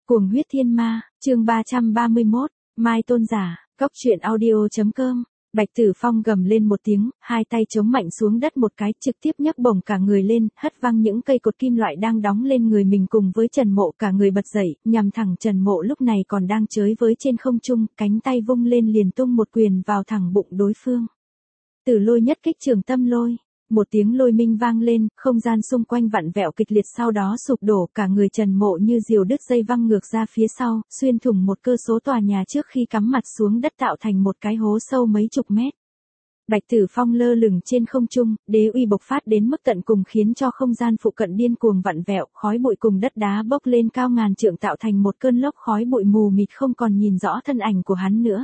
Cuồng huyết thiên ma, chương 331, Mai tôn giả, góc truyện audio.com. Bạch Tử Phong gầm lên một tiếng, hai tay chống mạnh xuống đất một cái, trực tiếp nhấc bổng cả người lên, hất văng những cây cột kim loại đang đóng lên người mình cùng với Trần Mộ, cả người bật dậy, nhằm thẳng Trần Mộ lúc này còn đang chới với trên không trung, cánh tay vung lên liền tung một quyền vào thẳng bụng đối phương. Tử lôi nhất kích trường tâm lôi. Một tiếng lôi minh vang lên, không gian xung quanh vặn vẹo kịch liệt sau đó sụp đổ, cả người Trần Mộ như diều đứt dây văng ngược ra phía sau, xuyên thủng một cơ số tòa nhà trước khi cắm mặt xuống đất tạo thành một cái hố sâu mấy chục mét. Bạch Tử Phong lơ lửng trên không trung, đế uy bộc phát đến mức tận cùng khiến cho không gian phụ cận điên cuồng vặn vẹo, khói bụi cùng đất đá bốc lên cao ngàn trượng tạo thành một cơn lốc khói bụi mù mịt không còn nhìn rõ thân ảnh của hắn nữa.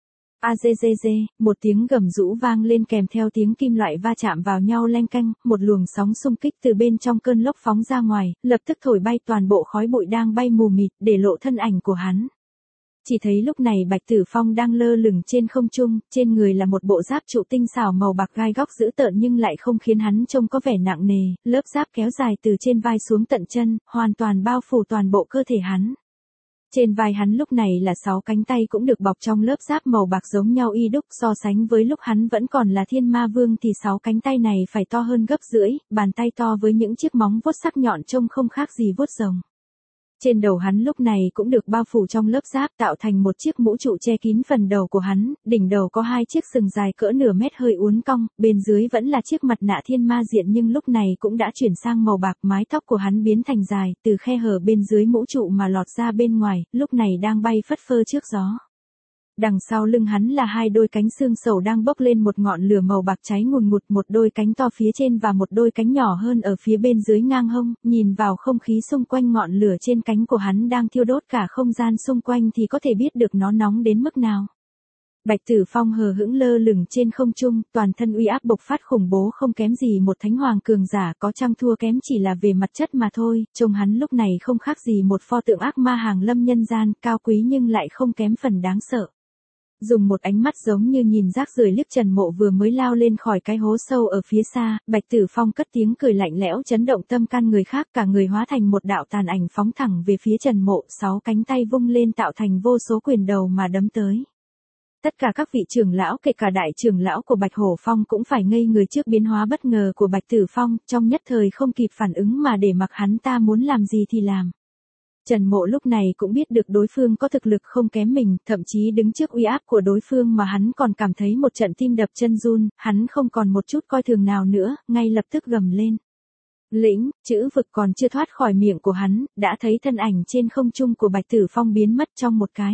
AZZZ, một tiếng gầm rũ vang lên kèm theo tiếng kim loại va chạm vào nhau leng keng, một luồng sóng xung kích từ bên trong cơn lốc phóng ra ngoài, lập tức thổi bay toàn bộ khói bụi đang bay mù mịt, để lộ thân ảnh của hắn. Chỉ thấy lúc này Bạch Tử Phong đang lơ lửng trên không trung, trên người là một bộ giáp trụ tinh xảo màu bạc gai góc dữ tợn nhưng lại không khiến hắn trông có vẻ nặng nề, lớp giáp kéo dài từ trên vai xuống tận chân, hoàn toàn bao phủ toàn bộ cơ thể hắn. Trên vai hắn lúc này là 6 cánh tay cũng được bọc trong lớp giáp màu bạc giống nhau y đúc, so sánh với lúc hắn vẫn còn là Thiên Ma Vương thì 6 cánh tay này phải to hơn gấp rưỡi, bàn tay to với những chiếc móng vuốt sắc nhọn trông không khác gì vuốt rồng. Trên đầu hắn lúc này cũng được bao phủ trong lớp giáp tạo thành một chiếc mũ trụ che kín phần đầu của hắn, đỉnh đầu có 2 chiếc sừng dài cỡ nửa mét hơi uốn cong, bên dưới vẫn là chiếc mặt nạ thiên ma diện nhưng lúc này cũng đã chuyển sang màu bạc, mái tóc của hắn biến thành dài, từ khe hở bên dưới mũ trụ mà lọt ra bên ngoài, lúc này đang bay phất phơ trước gió. Đằng sau lưng hắn là 2 đôi cánh xương sầu đang bốc lên một ngọn lửa màu bạc cháy ngùn ngụt, một đôi cánh to phía trên và một đôi cánh nhỏ hơn ở phía bên dưới ngang hông, nhìn vào không khí xung quanh ngọn lửa trên cánh của hắn đang thiêu đốt cả không gian xung quanh thì có thể biết được nó nóng đến mức nào. Bạch Tử Phong hờ hững lơ lửng trên không trung, toàn thân uy áp bộc phát khủng bố không kém gì một thánh hoàng cường giả, có chăng thua kém chỉ là về mặt chất mà thôi, trông hắn lúc này không khác gì một pho tượng ác ma hàng lâm nhân gian, cao quý nhưng lại không kém phần đáng sợ. Dùng một ánh mắt giống như nhìn rác rưởi liếc Trần Mộ vừa mới lao lên khỏi cái hố sâu ở phía xa, Bạch Tử Phong cất tiếng cười lạnh lẽo chấn động tâm can người khác, cả người hóa thành một đạo tàn ảnh phóng thẳng về phía Trần Mộ, 6 cánh tay vung lên tạo thành vô số quyền đầu mà đấm tới. Tất cả các vị trưởng lão kể cả đại trưởng lão của Bạch Hổ Phong cũng phải ngây người trước biến hóa bất ngờ của Bạch Tử Phong, trong nhất thời không kịp phản ứng mà để mặc hắn ta muốn làm gì thì làm. Trần Mộ lúc này cũng biết được đối phương có thực lực không kém mình, thậm chí đứng trước uy áp của đối phương mà hắn còn cảm thấy một trận tim đập chân run, hắn không còn một chút coi thường nào nữa, ngay lập tức gầm lên. Lĩnh, chữ vực còn chưa thoát khỏi miệng của hắn, đã thấy thân ảnh trên không trung của Bạch Tử Phong biến mất trong một cái.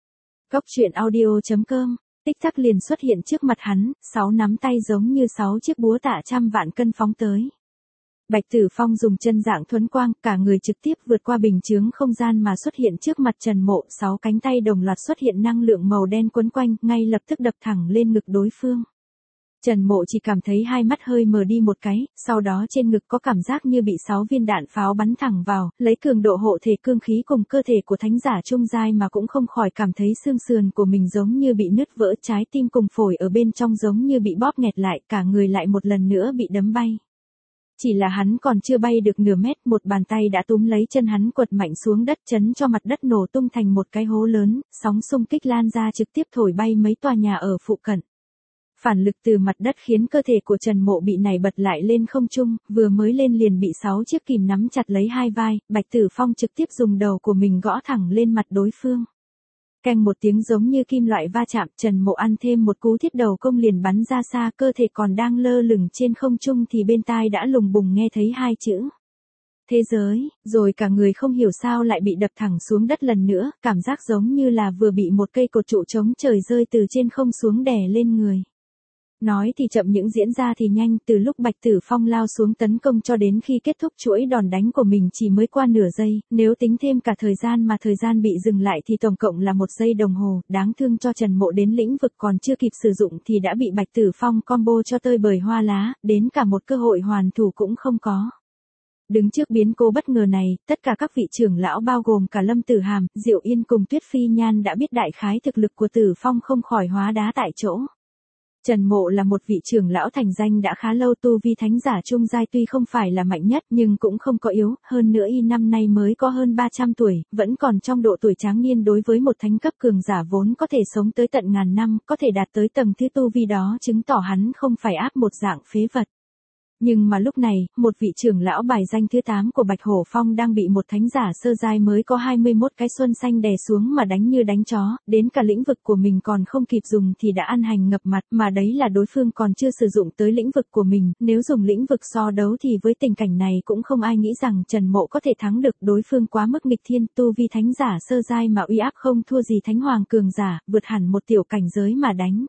Góc truyện audio.com, tích tắc liền xuất hiện trước mặt hắn, 6 nắm tay giống như 6 chiếc búa tạ trăm vạn cân phóng tới. Bạch Tử Phong dùng chân dạng thuấn quang, cả người trực tiếp vượt qua bình chướng không gian mà xuất hiện trước mặt Trần Mộ, 6 cánh tay đồng loạt xuất hiện năng lượng màu đen quấn quanh, ngay lập tức đập thẳng lên ngực đối phương. Trần Mộ chỉ cảm thấy hai mắt hơi mờ đi một cái, sau đó trên ngực có cảm giác như bị 6 viên đạn pháo bắn thẳng vào, lấy cường độ hộ thể cương khí cùng cơ thể của thánh giả trung giai mà cũng không khỏi cảm thấy xương sườn của mình giống như bị nứt vỡ, trái tim cùng phổi ở bên trong giống như bị bóp nghẹt lại, cả người lại một lần nữa bị đấm bay. Chỉ là hắn còn chưa bay được nửa mét, một bàn tay đã túm lấy chân hắn quật mạnh xuống đất, chấn cho mặt đất nổ tung thành một cái hố lớn, sóng xung kích lan ra trực tiếp thổi bay mấy tòa nhà ở phụ cận. Phản lực từ mặt đất khiến cơ thể của Trần Mộ bị nảy bật lại lên không trung, vừa mới lên liền bị 6 chiếc kìm nắm chặt lấy hai vai, Bạch Tử Phong trực tiếp dùng đầu của mình gõ thẳng lên mặt đối phương. Keng một tiếng giống như kim loại va chạm, Trần Mộ ăn thêm một cú thiết đầu công liền bắn ra xa, cơ thể còn đang lơ lửng trên không trung thì bên tai đã lùng bùng nghe thấy 2 chữ. Thế giới, rồi cả người không hiểu sao lại bị đập thẳng xuống đất lần nữa, cảm giác giống như là vừa bị một cây cột trụ chống trời rơi từ trên không xuống đè lên người. Nói thì chậm những diễn ra thì nhanh, từ lúc Bạch Tử Phong lao xuống tấn công cho đến khi kết thúc chuỗi đòn đánh của mình chỉ mới qua nửa giây, nếu tính thêm cả thời gian mà thời gian bị dừng lại thì tổng cộng là 1 giây đồng hồ, đáng thương cho Trần Mộ đến lĩnh vực còn chưa kịp sử dụng thì đã bị Bạch Tử Phong combo cho tơi bời hoa lá, đến cả một cơ hội hoàn thủ cũng không có. Đứng trước biến cố bất ngờ này, tất cả các vị trưởng lão bao gồm cả Lâm Tử Hàm, Diệu Yên cùng Tuyết Phi Nhan đã biết đại khái thực lực của Tử Phong không khỏi hóa đá tại chỗ. Trần Mộ là một vị trưởng lão thành danh đã khá lâu, tu vi thánh giả trung giai tuy không phải là mạnh nhất nhưng cũng không có yếu, hơn nữa y năm nay mới có hơn 300 tuổi, vẫn còn trong độ tuổi tráng niên. Đối với một thánh cấp cường giả vốn có thể sống tới tận ngàn năm, có thể đạt tới tầng thứ tu vi đó chứng tỏ hắn không phải áp một dạng phế vật. Nhưng mà lúc này, một vị trưởng lão bài danh thứ 8 của Bạch Hổ Phong đang bị một thánh giả sơ giai mới có 21 cái xuân xanh đè xuống mà đánh như đánh chó, đến cả lĩnh vực của mình còn không kịp dùng thì đã ăn hành ngập mặt, mà đấy là đối phương còn chưa sử dụng tới lĩnh vực của mình, nếu dùng lĩnh vực so đấu thì với tình cảnh này cũng không ai nghĩ rằng Trần Mộ có thể thắng được, đối phương quá mức nghịch thiên, tu vi thánh giả sơ giai mà uy áp không thua gì thánh hoàng cường giả, vượt hẳn một tiểu cảnh giới mà đánh.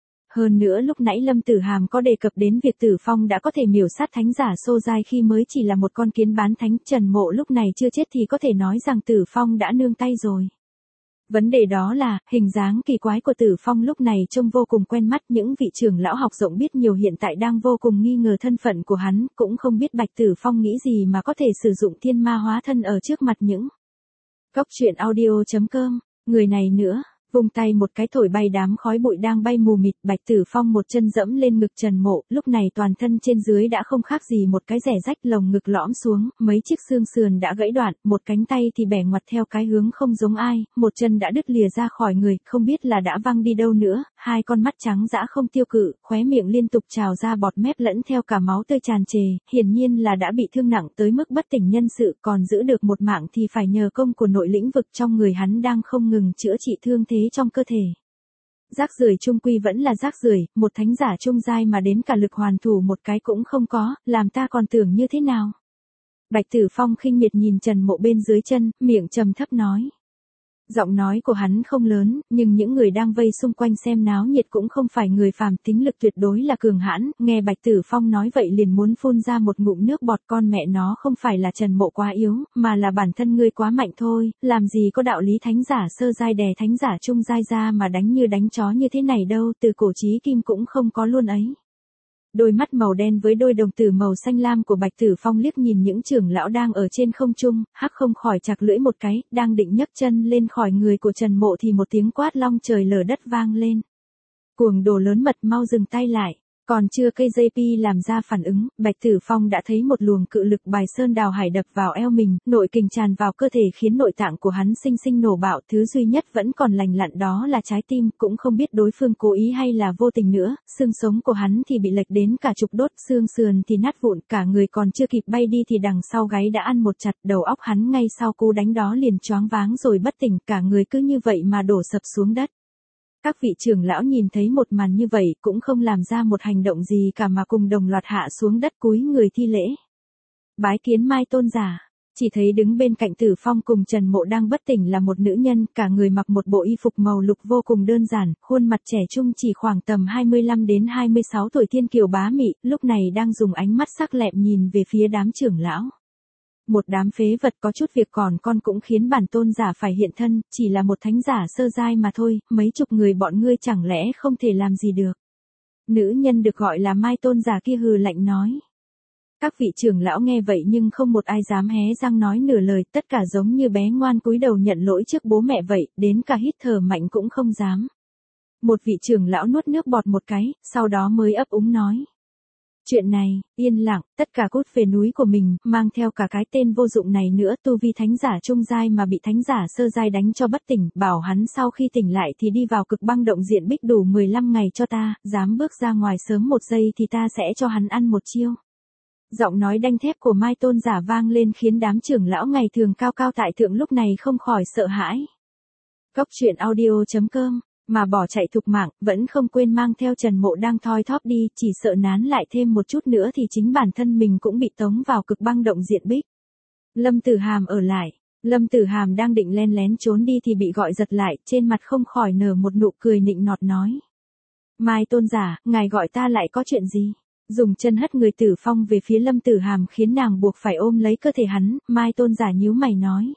Hơn nữa lúc nãy Lâm Tử Hàm có đề cập đến việc Tử Phong đã có thể miểu sát thánh giả sơ giai khi mới chỉ là một con kiến bán thánh, Trần Mộ lúc này chưa chết thì có thể nói rằng Tử Phong đã nương tay rồi. Vấn đề đó là, hình dáng kỳ quái của Tử Phong lúc này trông vô cùng quen mắt, những vị trưởng lão học rộng biết nhiều hiện tại đang vô cùng nghi ngờ thân phận của hắn, cũng không biết Bạch Tử Phong nghĩ gì mà có thể sử dụng thiên ma hóa thân ở trước mặt những. Cốc truyện audio.com, người này nữa. Vung tay một cái thổi bay đám khói bụi đang bay mù mịt, Bạch Tử Phong một chân dẫm lên ngực Trần Mộ, lúc này toàn thân trên dưới đã không khác gì một cái rẻ rách, lồng ngực lõm xuống, mấy chiếc xương sườn đã gãy đoạn, một cánh tay thì bẻ ngoặt theo cái hướng không giống ai, một chân đã đứt lìa ra khỏi người, không biết là đã văng đi đâu nữa, hai con mắt trắng dã không tiêu cự, khóe miệng liên tục trào ra bọt mép lẫn theo cả máu tươi tràn trề, hiển nhiên là đã bị thương nặng tới mức bất tỉnh nhân sự, còn giữ được một mạng thì phải nhờ công của nội lĩnh vực trong người hắn đang không ngừng chữa trị thương thế trong cơ thể. Rác rưởi chung quy vẫn là rác rưởi, một thánh giả trung giai mà đến cả lực hoàn thủ một cái cũng không có, làm ta còn tưởng như thế nào. Bạch Tử Phong khinh miệt nhìn Trần Mộ bên dưới chân, miệng trầm thấp nói. Giọng nói của hắn không lớn, nhưng những người đang vây xung quanh xem náo nhiệt cũng không phải người phàm, tính lực tuyệt đối là cường hãn, nghe Bạch Tử Phong nói vậy liền muốn phun ra một ngụm nước bọt, con mẹ nó, không phải là Trần Mộ quá yếu, mà là bản thân ngươi quá mạnh thôi, làm gì có đạo lý thánh giả sơ giai đè thánh giả trung giai ra mà đánh như đánh chó như thế này đâu, từ cổ chí kim cũng không có luôn ấy. Đôi mắt màu đen với đôi đồng tử màu xanh lam của Bạch Tử Phong liếc nhìn những trưởng lão đang ở trên không trung, hắc không khỏi chạc lưỡi một cái, đang định nhấc chân lên khỏi người của Trần Mộ thì một tiếng quát long trời lở đất vang lên. Cuồng đồ lớn mật, mau dừng tay lại. Còn chưa cây JP làm ra phản ứng, Bạch Tử Phong đã thấy một luồng cự lực bài sơn đào hải đập vào eo mình, nội kình tràn vào cơ thể khiến nội tạng của hắn sinh sinh nổ bạo, thứ duy nhất vẫn còn lành lặn đó là trái tim, cũng không biết đối phương cố ý hay là vô tình nữa, xương sống của hắn thì bị lệch đến cả chục đốt, xương sườn thì nát vụn, cả người còn chưa kịp bay đi thì đằng sau gáy đã ăn một chặt, đầu óc hắn ngay sau cú đánh đó liền choáng váng rồi bất tỉnh, cả người cứ như vậy mà đổ sập xuống đất. Các vị trưởng lão nhìn thấy một màn như vậy cũng không làm ra một hành động gì cả mà cùng đồng loạt hạ xuống đất cúi người thi lễ. Bái kiến Mai tôn giả, chỉ thấy đứng bên cạnh Tử Phong cùng Trần Mộ đang bất tỉnh là một nữ nhân, cả người mặc một bộ y phục màu lục vô cùng đơn giản, khuôn mặt trẻ trung chỉ khoảng tầm 25 đến 26 tuổi, thiên kiều bá mị, lúc này đang dùng ánh mắt sắc lẹm nhìn về phía đám trưởng lão. Một đám phế vật, có chút việc còn con cũng khiến bản tôn giả phải hiện thân, chỉ là một thánh giả sơ giai mà thôi, mấy chục người bọn ngươi chẳng lẽ không thể làm gì được. Nữ nhân được gọi là Mai tôn giả kia hừ lạnh nói. Các vị trưởng lão nghe vậy nhưng không một ai dám hé răng nói nửa lời, tất cả giống như bé ngoan cúi đầu nhận lỗi trước bố mẹ vậy, đến cả hít thở mạnh cũng không dám. Một vị trưởng lão nuốt nước bọt một cái, sau đó mới ấp úng nói. Chuyện này, yên lặng, tất cả cút về núi của mình, mang theo cả cái tên vô dụng này nữa, tu vi thánh giả trung giai mà bị thánh giả sơ giai đánh cho bất tỉnh, bảo hắn sau khi tỉnh lại thì đi vào cực băng động diện bích đủ 15 ngày cho ta, dám bước ra ngoài sớm một giây thì ta sẽ cho hắn ăn một chiêu. Giọng nói đanh thép của Mai tôn giả vang lên khiến đám trưởng lão ngày thường cao cao tại thượng lúc này không khỏi sợ hãi. Cốc truyện audio.com mà bỏ chạy thục mạng, vẫn không quên mang theo Trần Mộ đang thoi thóp đi, chỉ sợ nán lại thêm một chút nữa thì chính bản thân mình cũng bị tống vào cực băng động diện bích. Lâm Tử Hàm ở lại, Lâm Tử Hàm đang định len lén trốn đi thì bị gọi giật lại, trên mặt không khỏi nở một nụ cười nịnh nọt nói. Mai tôn giả, ngài gọi ta lại có chuyện gì? Dùng chân hất người Tử Phong về phía Lâm Tử Hàm khiến nàng buộc phải ôm lấy cơ thể hắn, Mai tôn giả nhíu mày nói.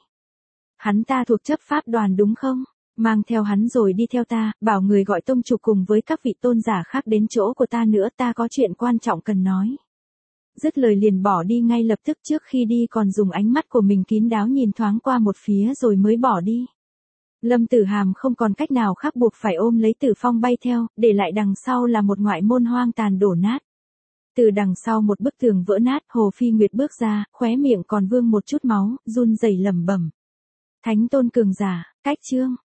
Hắn ta thuộc chấp pháp đoàn đúng không? Mang theo hắn rồi đi theo ta, bảo người gọi tông chủ cùng với các vị tôn giả khác đến chỗ của ta nữa, ta có chuyện quan trọng cần nói. Dứt lời liền bỏ đi ngay lập tức, trước khi đi còn dùng ánh mắt của mình kín đáo nhìn thoáng qua một phía rồi mới bỏ đi. Lâm Tử Hàm không còn cách nào khác buộc phải ôm lấy Tử Phong bay theo, để lại đằng sau là một ngoại môn hoang tàn đổ nát. Từ đằng sau một bức tường vỡ nát, Hồ Phi Nguyệt bước ra, khóe miệng còn vương một chút máu, run rẩy lẩm bẩm. Thánh tôn cường giả, cách chương.